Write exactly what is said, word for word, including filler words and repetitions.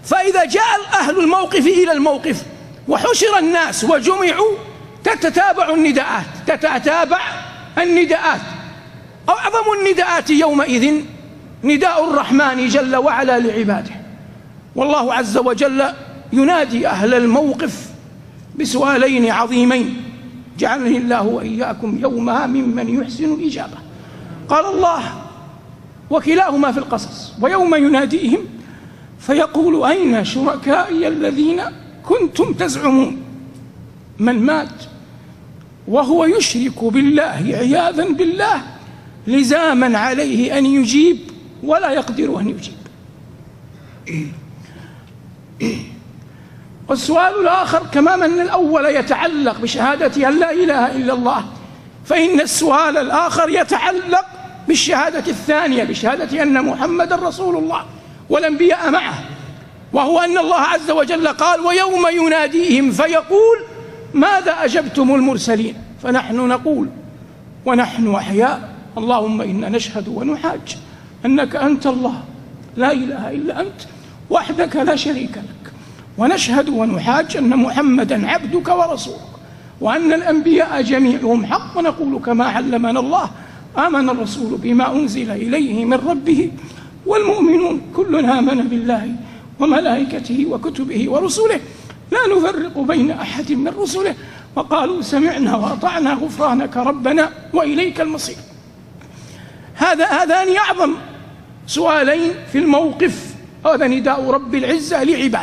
فإذا جاء أهل الموقف إلى الموقف وحشر الناس وجمعوا تتتابع النداءات تتتابع النداءات أعظم النداءات يومئذ نداء الرحمن جل وعلا لعباده، والله عز وجل ينادي أهل الموقف بسؤالين عظيمين جعلني الله وإياكم يومها ممن يحسن الإجابة. قال الله وكلاهما في القصص: ويوم يناديهم فيقول أين شركائي الذين كنتم تزعمون. من مات وهو يشرك بالله عياذا بالله لزاما عليه أن يجيب ولا يقدر أن يجيب. والسؤال الآخر كما من الأول يتعلق بشهادة أن لا إله إلا الله، فإن السؤال الآخر يتعلق بالشهادة الثانية، بشهادة أن محمد رسول الله والأنبياء معه، وهو أن الله عز وجل قال: ويوم يناديهم فيقول ماذا أجبتم المرسلين؟ فنحن نقول ونحن أحياء اللهم إنا نشهد ونحاج أنك أنت الله لا إله إلا أنت وحدك لا شريك لك، ونشهد ونحاج أن محمدا عبدك ورسولك، وأن الأنبياء جميعهم حق، ونقول كما علمنا الله: آمن الرسول بما أنزل إليه من ربه والمؤمنون كل آمن بالله وملائكته وكتبه ورسله لا نفرق بين أحد من رسله وقالوا سمعنا وأطعنا غفرانك ربنا وإليك المصير. هذا هذان أعظم سؤالين في الموقف، هذا نداء رب العزة لعباده.